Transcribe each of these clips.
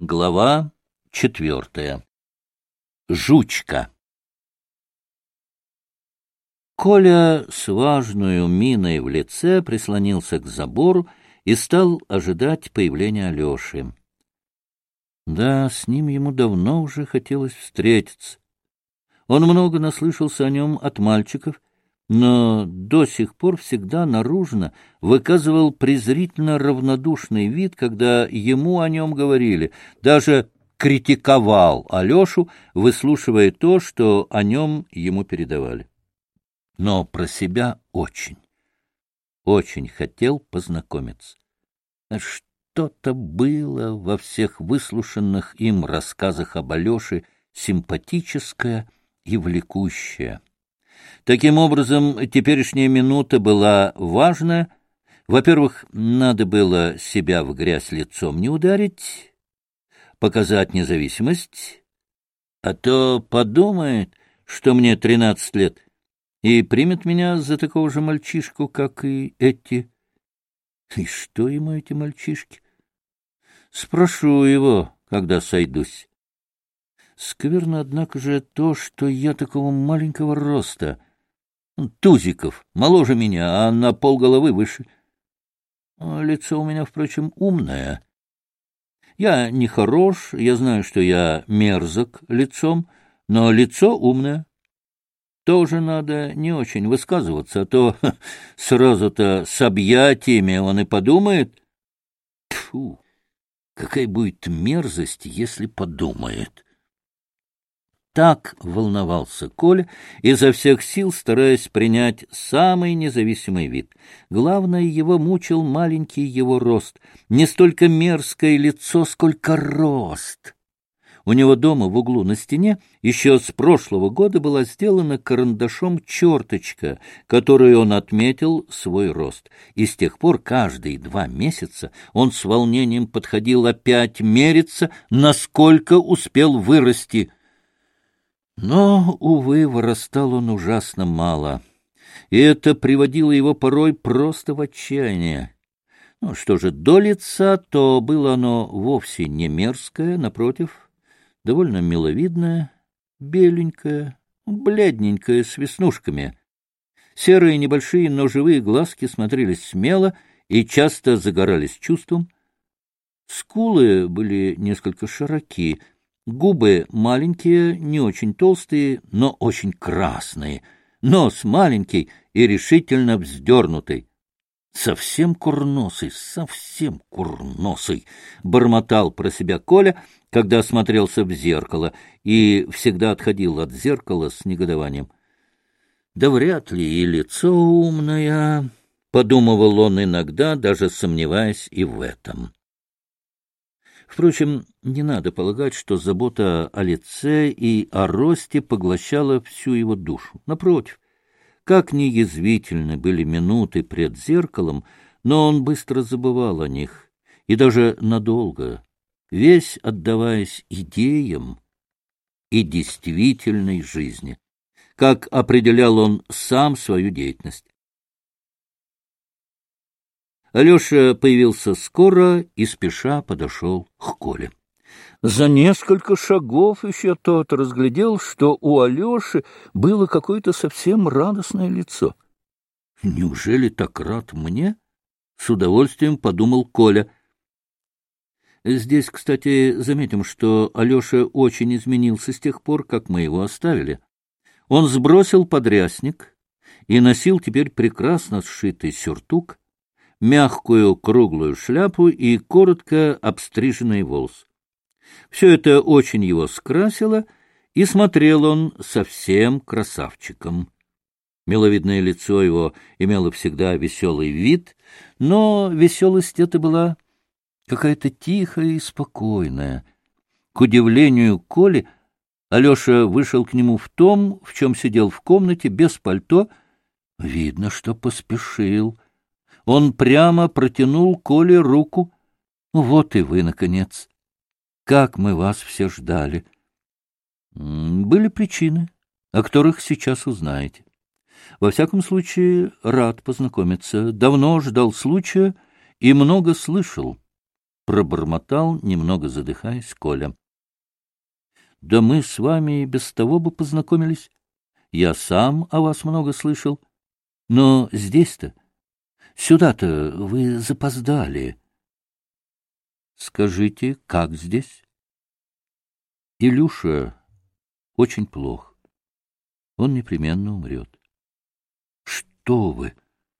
Глава 4. Жучка. Коля с важною миной в лице прислонился к забору и стал ожидать появления Алеши. Да, с ним ему давно уже хотелось встретиться. Он много наслышался о нем от мальчиков, но до сих пор всегда наружно выказывал презрительно равнодушный вид, когда ему о нем говорили, даже критиковал Алешу, выслушивая то, что о нем ему передавали. Но про себя очень хотел познакомиться. Что-то было во всех выслушанных им рассказах об Алёше симпатическое и влекущее. Таким образом, теперешняя минута была важная. Во-первых, надо было себя в грязь лицом не ударить, показать независимость, а то подумает, что мне 13 лет, и примет меня за такого же мальчишку, как и эти. И что ему эти мальчишки? Спрошу его, когда сойдусь. Скверно, однако же, то, что я такого маленького роста. Тузиков моложе меня, а на полголовы выше. Лицо у меня, впрочем, умное. Я не хорош, я знаю, что я мерзок лицом, но лицо умное. Тоже надо не очень высказываться, а то сразу-то с объятиями он и подумает. Тьфу, какая будет мерзость, если подумает. Так волновался Коля, изо всех сил стараясь принять самый независимый вид. Главное, его мучил маленький его рост. Не столько мерзкое лицо, сколько рост. У него дома в углу на стене еще с прошлого года была сделана карандашом черточка, которой он отметил свой рост. И с тех пор каждые 2 месяца он с волнением подходил опять мериться, насколько успел вырасти. Но, увы, вырастал он ужасно мало, и это приводило его порой просто в отчаяние. Что же, до лица, то было оно вовсе не мерзкое, напротив, довольно миловидное, беленькое, бледненькое, с веснушками. Серые небольшие, но живые глазки смотрелись смело и часто загорались чувством. Скулы были несколько широки, губы маленькие, не очень толстые, но очень красные, нос маленький и решительно вздернутый. Совсем курносый, бормотал про себя Коля, когда смотрелся в зеркало, и всегда отходил от зеркала с негодованием. Да вряд ли и лицо умное, подумывал он иногда, даже сомневаясь и в этом. Впрочем, не надо полагать, что забота о лице и о росте поглощала всю его душу. Напротив, как ни язвительны были минуты пред зеркалом, но он быстро забывал о них, и даже надолго, весь отдаваясь идеям и действительной жизни, как определял он сам свою деятельность. Алеша появился скоро и спеша подошел к Коле. За несколько шагов еще тот разглядел, что у Алеши было какое-то совсем радостное лицо. «Неужели так рад мне?» — с удовольствием подумал Коля. Здесь, кстати, заметим, что Алеша очень изменился с тех пор, как мы его оставили. Он сбросил подрясник и носил теперь прекрасно сшитый сюртук, мягкую круглую шляпу и коротко обстриженный волос. Все это очень его скрасило, и смотрел он совсем красавчиком. Миловидное лицо его имело всегда веселый вид, но веселость эта была какая-то тихая и спокойная. К удивлению Коли, Алеша вышел к нему в том, в чем сидел в комнате, без пальто. Видно, что поспешил. Он прямо протянул Коле руку. «Вот и вы, наконец! Как мы вас все ждали!» Были причины, о которых сейчас узнаете. Во всяком случае, рад познакомиться. Давно ждал случая и много слышал. пробормотал, немного задыхаясь, Коля. — Да мы с вами и без того бы познакомились. Я сам о вас много слышал. Но здесь-то, сюда-то вы запоздали. Скажите, как здесь? Илюша очень плох. Он непременно умрет. Что вы?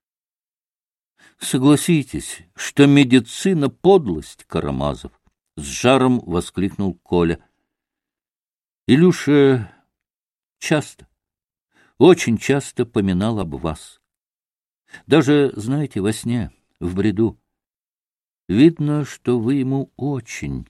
Согласитесь, что медицина — подлость, Карамазов, — с жаром воскликнул Коля. Илюша часто, очень часто поминал об вас. Даже, знаете, во сне, в бреду. Видно, что вы ему очень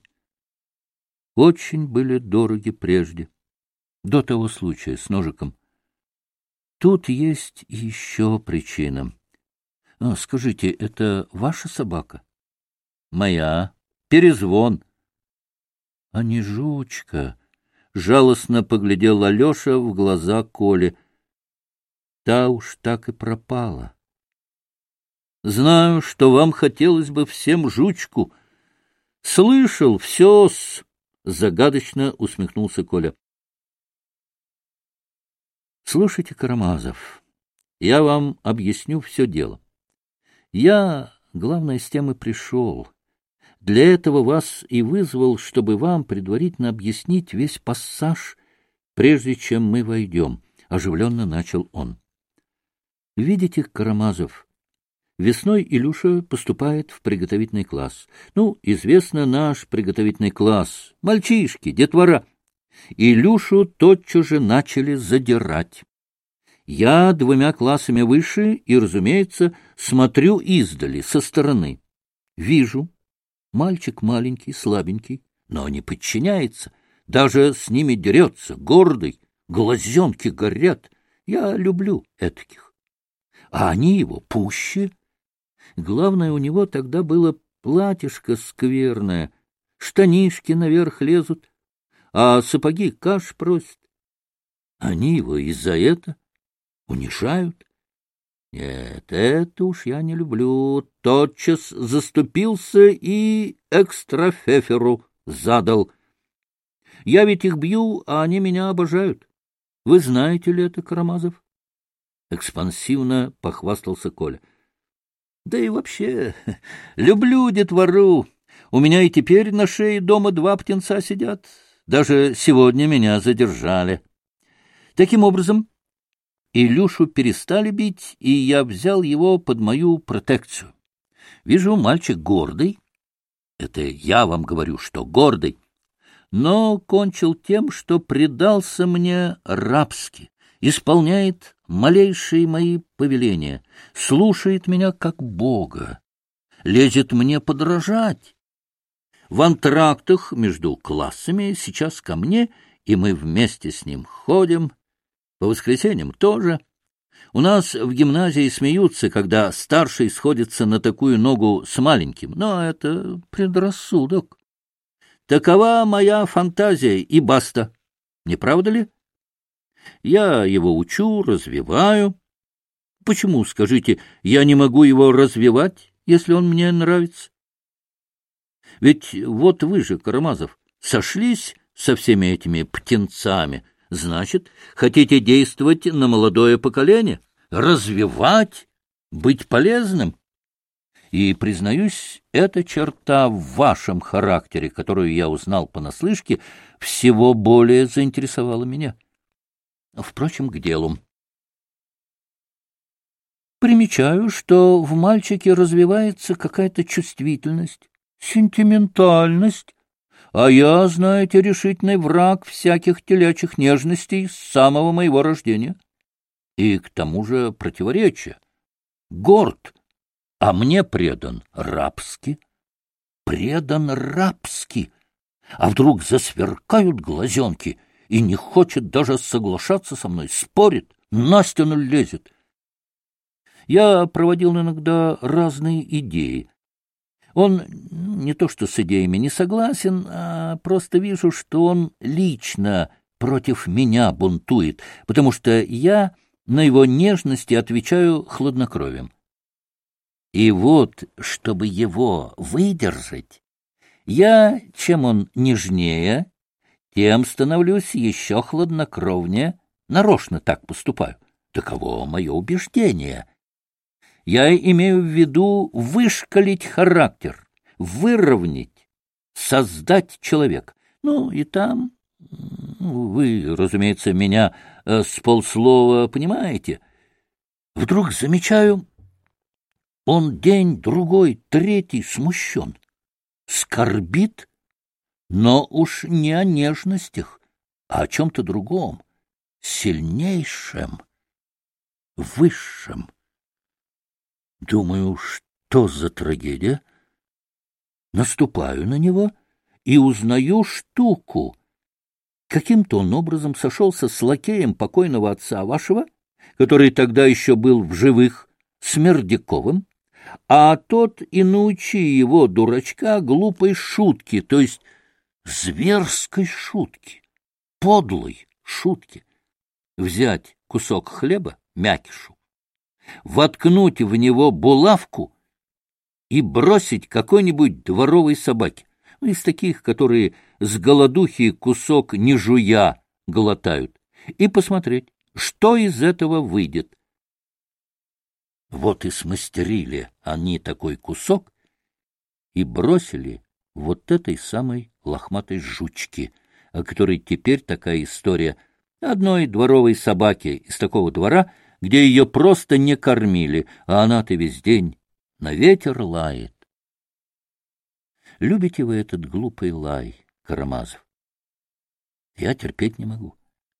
были дороги прежде, до того случая с ножиком. Тут есть еще причина. Скажите, это ваша собака? Моя. Перезвон. А не жучка? Жалостно поглядел Алеша в глаза Коле. Та уж так и пропала. Знаю, что вам хотелось бы всем жучку. Слышал, все-с, загадочно усмехнулся Коля. Слушайте, Карамазов, я вам объясню все дело. Я, главное, с тем и пришел. Для этого вас и вызвал, чтобы вам предварительно объяснить весь пассаж, прежде чем мы войдем, — оживленно начал он. Видите, Карамазов, весной Илюша поступает в приготовительный класс. Известно наш приготовительный класс. Мальчишки, детвора. Илюшу тотчас же начали задирать. Я 2 классами выше и, разумеется, смотрю издали, со стороны. Вижу, мальчик маленький, слабенький, но не подчиняется, даже с ними дерется, гордый, глазенки горят. Я люблю этаких. А они его пуще. Главное, у него тогда было платьишко скверное, штанишки наверх лезут, а сапоги каш просят. Они его из-за этого унижают. Нет, это уж я не люблю. Тотчас заступился и экстрафеферу задал. Я ведь их бью, а они меня обожают. Вы знаете ли это, Карамазов? Экспансивно похвастался Коля. Да и вообще, люблю детвору. У меня и теперь на шее дома 2 птенца сидят. Даже сегодня меня задержали. Таким образом, Илюшу перестали бить, и я взял его под мою протекцию. Вижу, мальчик гордый. Это я вам говорю, что гордый. Но кончил тем, что предался мне рабски, исполняет малейшие мои повеления, слушает меня как Бога, лезет мне подражать. В антрактах между классами сейчас ко мне, и мы вместе с ним ходим. По воскресеньям тоже. У нас в гимназии смеются, когда старший сходится на такую ногу с маленьким, но это предрассудок. Такова моя фантазия, и баста. Не правда ли? Я его учу, развиваю. Почему, скажите, я не могу его развивать, если он мне нравится? Ведь вот вы же, Карамазов, сошлись со всеми этими птенцами. Значит, хотите действовать на молодое поколение, развивать, быть полезным. И, признаюсь, эта черта в вашем характере, которую я узнал понаслышке, всего более заинтересовала меня. Впрочем, к делу. Примечаю, что в мальчике развивается какая-то чувствительность, сентиментальность, а я, знаете, решительный враг всяких телячьих нежностей с самого моего рождения. И к тому же противоречие. Горд, а мне предан рабски. Предан рабски. А вдруг засверкают глазенки и не хочет даже соглашаться со мной, спорит, на стену лезет. Я проводил иногда разные идеи. Он не то что с идеями не согласен, а просто вижу, что он лично против меня бунтует, потому что я на его нежности отвечаю хладнокровием. И вот, чтобы его выдержать, Чем он нежнее, тем становлюсь еще хладнокровнее, нарочно так поступаю. Таково мое убеждение. Я имею в виду вышкалить характер, выровнять, создать человека. Ну, и там, вы, разумеется, меня с полслова понимаете. Вдруг замечаю, он день, другой, третий смущен, скорбит, но уж не о нежностях, а о чем-то другом, сильнейшем, высшем. Думаю, что за трагедия? Наступаю на него и узнаю штуку. Каким-то он образом сошелся с лакеем покойного отца вашего, который тогда еще был в живых, Смердяковым, а тот и научи его, дурачка, глупой шутки, то есть зверской шутки, подлой шутки. Взять кусок хлеба, мякишу, воткнуть в него булавку и бросить какой-нибудь дворовой собаке, из таких, которые с голодухи кусок не жуя глотают, и посмотреть, что из этого выйдет. Вот и смастерили они такой кусок и бросили вот этой самой лохматой жучке, о которой теперь такая история одной дворовой собаки из такого двора, где ее просто не кормили, а она-то весь день на ветер лает. Любите вы этот глупый лай, Карамазов? Я терпеть не могу.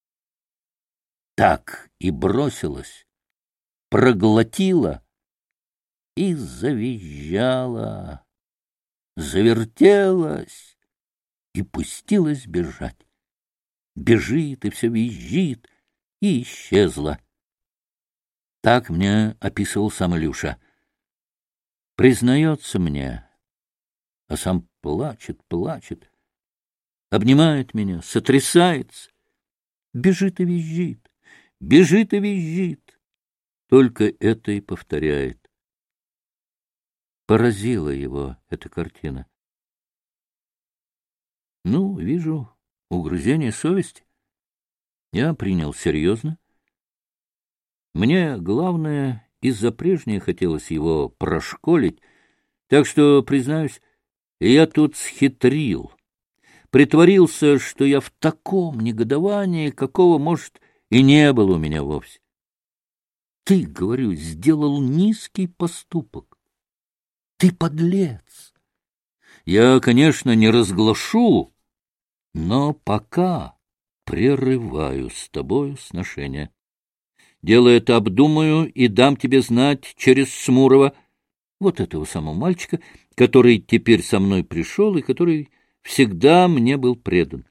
Так и бросилась, проглотила и завизжала, завертелась и пустилась бежать. Бежит и все визжит, и исчезла. Так мне описывал сам Илюша. Признается мне, а сам плачет, обнимает меня, сотрясается, бежит и визжит, бежит и визжит. Только это и повторяет. Поразила его эта картина. Ну, вижу, угрызение совести. Я принял серьезно. Мне, главное, из-за прежнего хотелось его прошколить, так что, признаюсь, я тут схитрил. Притворился, что я в таком негодовании, какого, может, и не было у меня вовсе. Ты, говорю, сделал низкий поступок. Ты подлец. Я, конечно, не разглашу, но пока прерываю с тобою сношение. Дело это обдумаю и дам тебе знать через Смурова, вот этого самого мальчика, который теперь со мной пришел и который всегда мне был предан.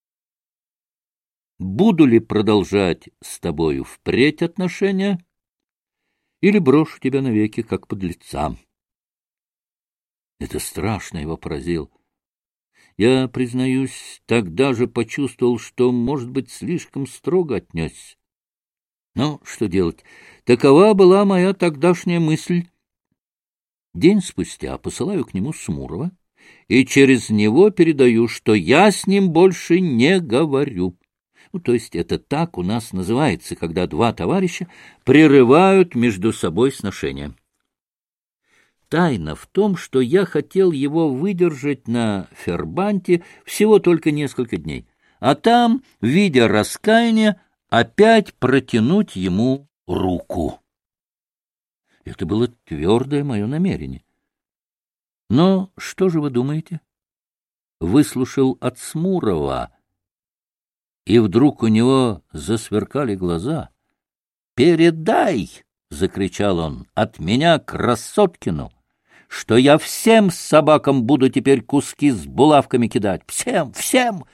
Буду ли продолжать с тобою впредь отношения или брошу тебя навеки, как подлеца? Это страшно его поразило. Я, признаюсь, тогда же почувствовал, что, может быть, слишком строго отнесся. Но что делать? Такова была моя тогдашняя мысль. День спустя посылаю к нему Смурова и через него передаю, что я с ним больше не говорю. Ну, то есть это так у нас называется, когда два товарища прерывают между собой сношения. Тайна в том, что я хотел его выдержать на Фербанте всего только несколько дней, а там, видя раскаяние, опять протянуть ему руку. Это было твердое мое намерение. Но что же вы думаете? Выслушал от Смурова, и вдруг у него засверкали глаза. «Передай!» — закричал он, — «от меня Красоткину, что я всем собакам буду теперь куски с булавками кидать. Всем, всем!»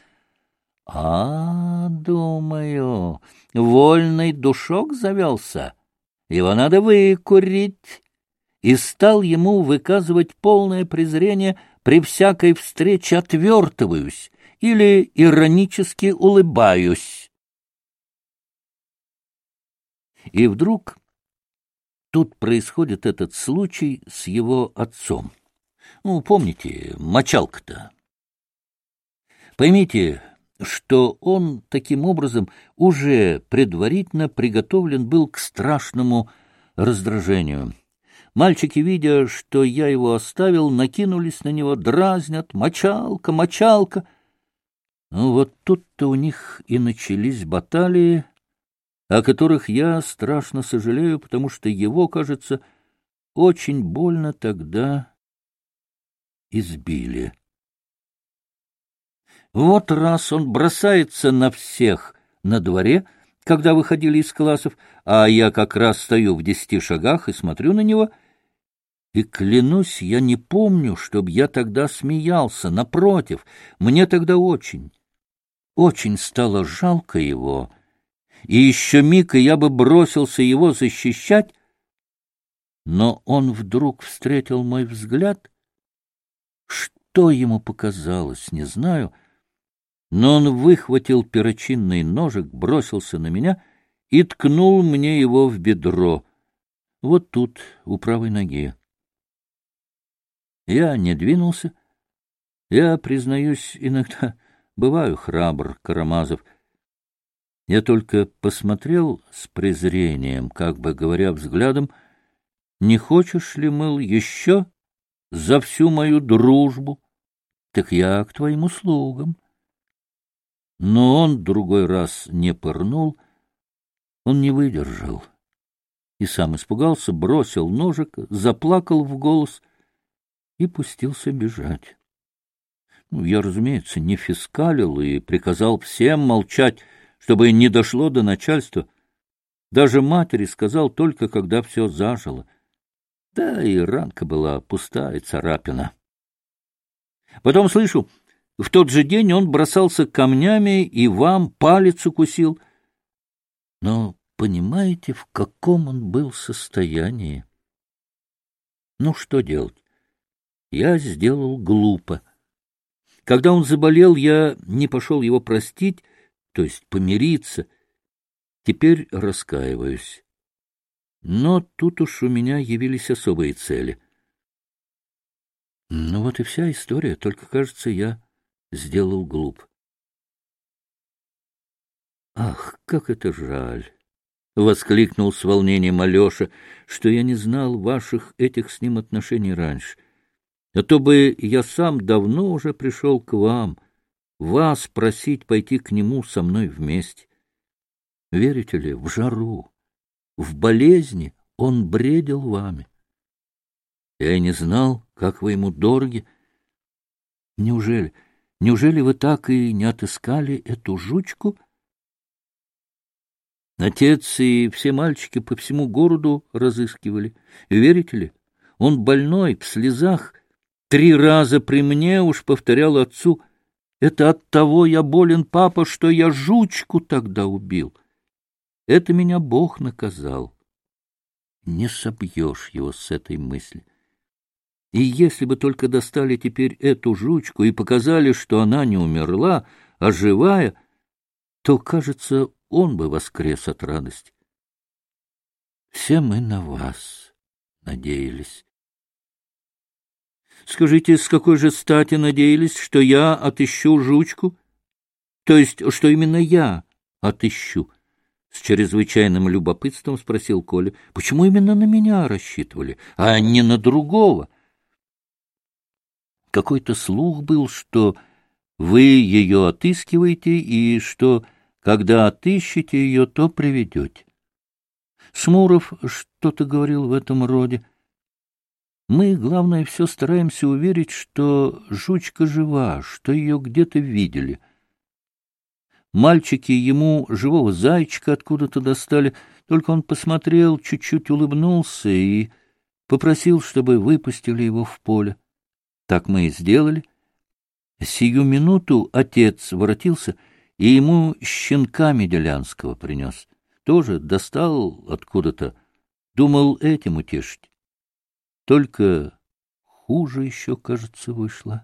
Думаю, вольный душок завелся. Его надо выкурить. И стал ему выказывать полное презрение, при всякой встрече отвертываюсь или иронически улыбаюсь. И вдруг тут происходит этот случай с его отцом. Ну, помните, мочалка-то. Поймите, что он таким образом уже предварительно приготовлен был к страшному раздражению. Мальчики, видя, что я его оставил, накинулись на него, дразнят: «Мочалка, мочалка!» Ну, вот тут-то у них и начались баталии, о которых я страшно сожалею, потому что его, кажется, очень больно тогда избили. Вот раз он бросается на всех на дворе, когда выходили из классов, а я как раз стою в 10 шагах и смотрю на него, и, клянусь, я не помню, чтобы я тогда смеялся. Напротив, мне тогда очень стало жалко его, и еще миг, и я бы бросился его защищать, но он вдруг встретил мой взгляд. Что ему показалось, не знаю, но он выхватил перочинный ножик, бросился на меня и ткнул мне его в бедро, вот тут, у правой ноги. Я не двинулся. Я, признаюсь, иногда бываю храбр, Карамазов. Я только посмотрел с презрением, как бы говоря взглядом: не хочешь ли, мыл, еще за всю мою дружбу? Так я к твоим услугам. Но он другой раз не пырнул, он не выдержал. И сам испугался, бросил ножик, заплакал в голос и пустился бежать. Ну, я, разумеется, не фискалил и приказал всем молчать, чтобы не дошло до начальства. Даже матери сказал только, когда все зажило. Да и ранка была пустая, царапина. Потом слышу, в тот же день он бросался камнями и вам палец укусил. Но понимаете, в каком он был состоянии? Ну, что делать? Я сделал глупо. Когда он заболел, я не пошел его простить, то есть помириться. Теперь раскаиваюсь. Но тут уж у меня явились особые цели. Ну вот и вся история, только, кажется, я сделал глуп. Ах, как это жаль! — воскликнул с волнением Алеша, — что я не знал ваших этих с ним отношений раньше. А то бы я сам давно уже пришел к вам, вас просить пойти к нему со мной вместе. Верите ли, в жару, в болезни он бредил вами. Я и не знал, как вы ему дороги. Неужели вы так и не отыскали эту жучку? Отец и все мальчики по всему городу разыскивали. И верите ли, он больной, в слезах, 3 раза при мне уж повторял отцу: «Это от того я болен, папа, что я жучку тогда убил. Это меня Бог наказал». Не собьешь его с этой мысли. И если бы только достали теперь эту жучку и показали, что она не умерла, а живая, то, кажется, он бы воскрес от радости. Все мы на вас надеялись. Скажите, с какой же стати надеялись, что я отыщу жучку? То есть, что именно я отыщу? С чрезвычайным любопытством спросил Коля. Почему именно на меня рассчитывали, а не на другого? Какой-то слух был, что вы ее отыскиваете и что, когда отыщете ее, то приведете. Смуров что-то говорил в этом роде. Мы, главное, все стараемся уверить, что жучка жива, что ее где-то видели. Мальчики ему живого зайчика откуда-то достали, только он посмотрел, чуть-чуть улыбнулся и попросил, чтобы выпустили его в поле. Так мы и сделали. Сию минуту отец воротился и ему щенка меделянского принес. Тоже достал откуда-то, думал этим утешить. Только хуже еще, кажется, вышло.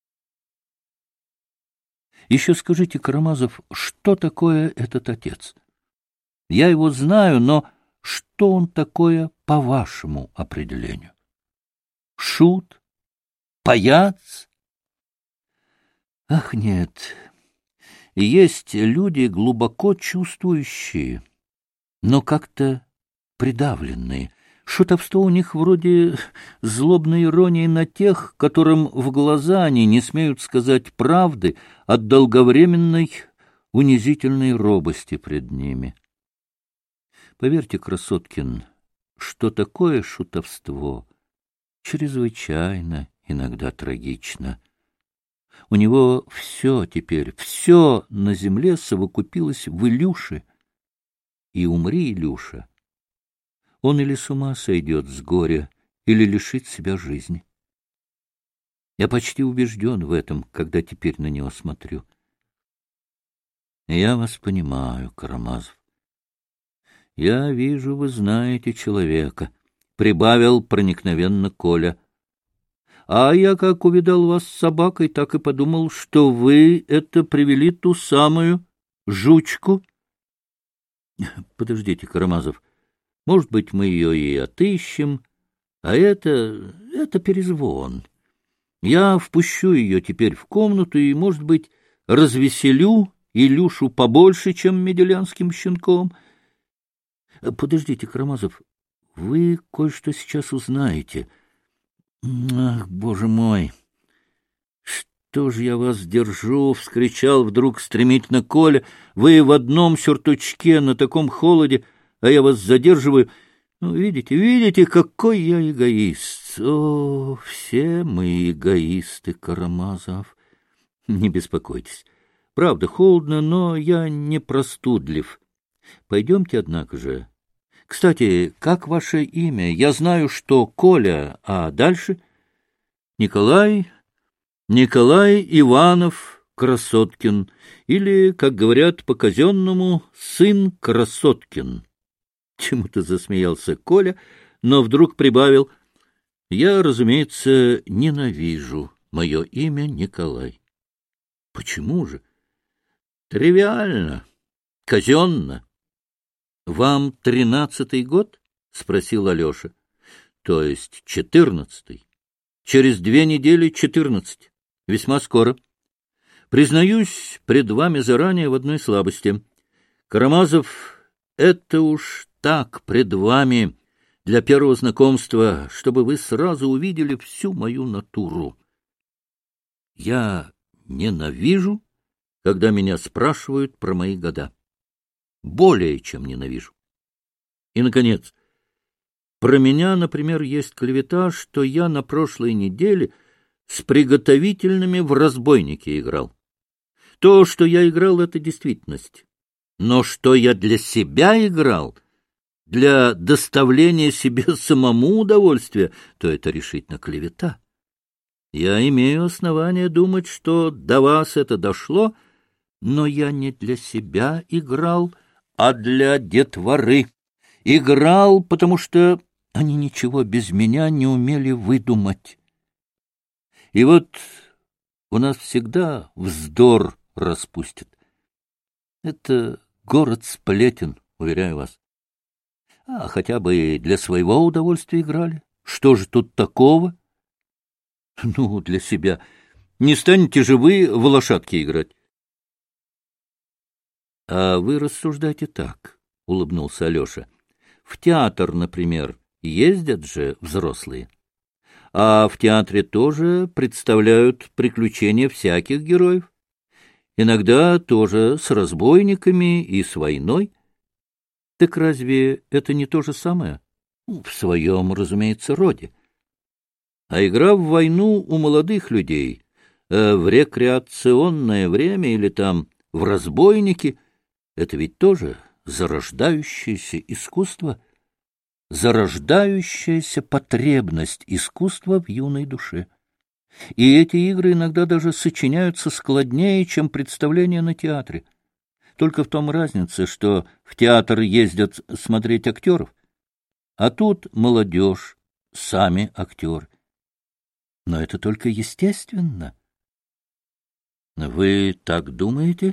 Еще скажите, Карамазов, что такое этот отец? Я его знаю, но что он такое по вашему определению? Шут? Паяц? Ах, нет. Есть люди глубоко чувствующие, но как-то придавленные. Шутовство у них вроде злобной иронии на тех, которым в глаза они не смеют сказать правды от долговременной унизительной робости пред ними. Поверьте, Красоткин, что такое шутовство чрезвычайно иногда трагично. У него все теперь, все на земле совокупилось в Илюше. И умри, Илюша, он или с ума сойдет с горя, или лишит себя жизни. Я почти убежден в этом, когда теперь на него смотрю. Я вас понимаю, Карамазов. Я вижу, вы знаете человека, — прибавил проникновенно Коля. А я, как увидал вас с собакой, так и подумал, что вы это привели ту самую жучку. Подождите, Карамазов, может быть, мы ее и отыщем, а это перезвон. Я впущу ее теперь в комнату и, может быть, развеселю Илюшу побольше, чем меделянским щенком. Подождите, Карамазов, вы кое-что сейчас узнаете. Ах, боже мой! Что ж я вас держу? — вскричал вдруг стремительно Коля. Вы в одном сюртучке на таком холоде, а я вас задерживаю. Ну, видите, какой я эгоист. О, все мы эгоисты, Карамазов. Не беспокойтесь. Правда, холодно, но я не простудлив. Пойдемте, однако же. Кстати, как ваше имя? Я знаю, что Коля, а дальше? Николай Иванов Красоткин, или, как говорят по-казенному, сын Красоткин. Чему-то засмеялся Коля, но вдруг прибавил: я, разумеется, ненавижу мое имя Николай. Почему же? Тривиально, казенно. Вам 13-й год? — спросил Алеша. — То есть 14-й. Через 2 недели 14. Весьма скоро. Признаюсь пред вами заранее в одной слабости. Карамазов, это уж так пред вами для первого знакомства, чтобы вы сразу увидели всю мою натуру. Я ненавижу, когда меня спрашивают про мои года. Более чем ненавижу. И, наконец, про меня, например, есть клевета, что я на прошлой неделе с приготовительными в разбойнике играл. То, что я играл, — это действительность. Но что я для себя играл, для доставления себе самому удовольствия, то это решительно клевета. Я имею основание думать, что до вас это дошло, но я не для себя играл, а для детворы. Играл, потому что они ничего без меня не умели выдумать. И вот у нас всегда вздор распустят. Это город сплетен, уверяю вас. А хотя бы и для своего удовольствия играли. Что же тут такого? Ну, для себя. Не станете же вы в лошадки играть. — А вы рассуждайте так, — улыбнулся Алеша. — В театр, например, ездят же взрослые. А в театре тоже представляют приключения всяких героев. Иногда тоже с разбойниками и с войной. Так разве это не то же самое? В своем, разумеется, роде. А игра в войну у молодых людей, в рекреационное время или там в разбойники — это ведь тоже зарождающееся искусство, зарождающаяся потребность искусства в юной душе. И эти игры иногда даже сочиняются складнее, чем представления на театре. Только в том разница, что в театр ездят смотреть актеров, а тут молодежь, сами актеры. Но это только естественно. Вы так думаете?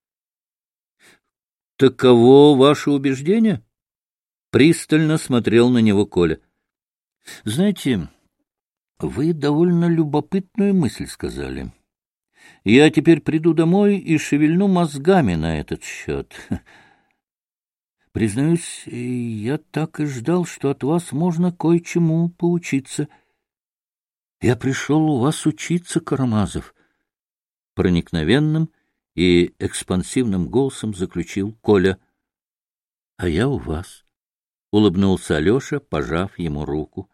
Таково ваше убеждение? Пристально смотрел на него Коля. Знаете, Вы довольно любопытную мысль сказали. Я теперь приду домой и шевельну мозгами на этот счет. Признаюсь, я так и ждал, что от вас можно кое-чему поучиться. Я пришел у вас учиться, Карамазов. Проникновенным и экспансивным голосом заключил Коля. — А я у вас, — улыбнулся Алеша, пожав ему руку.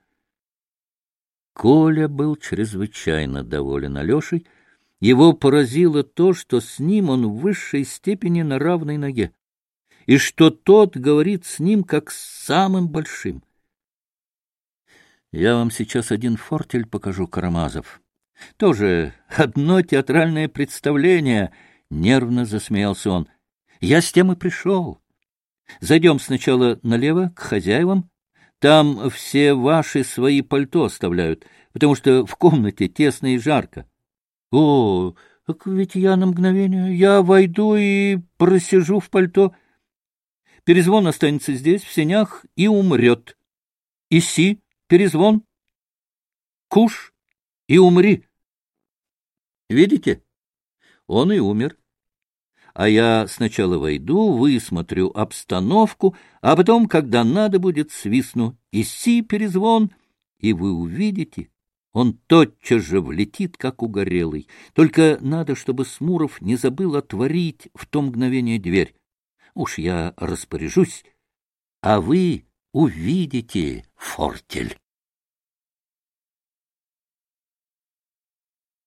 Коля был чрезвычайно доволен Алешей. Его поразило то, что с ним он в высшей степени на равной ноге, и что тот говорит с ним как с самым большим. — Я вам сейчас один фортель покажу, Карамазов. Тоже одно театральное представление, — нервно засмеялся он. — Я с тем и пришел. Зайдем сначала налево, к хозяевам. Там все ваши свои пальто оставляют, потому что в комнате тесно и жарко. О, так ведь я на мгновение, я войду и просижу в пальто. Перезвон останется здесь, в сенях, и умрет. Иси, перезвон, куш и умри. Видите? Он и умер. А я сначала войду, высмотрю обстановку, а потом, когда надо будет, свистну «Иси, перезвон», и вы увидите, он тотчас же влетит, как угорелый. Только надо, чтобы Смуров не забыл отворить в то мгновение дверь. Уж я распоряжусь, а вы увидите фортель.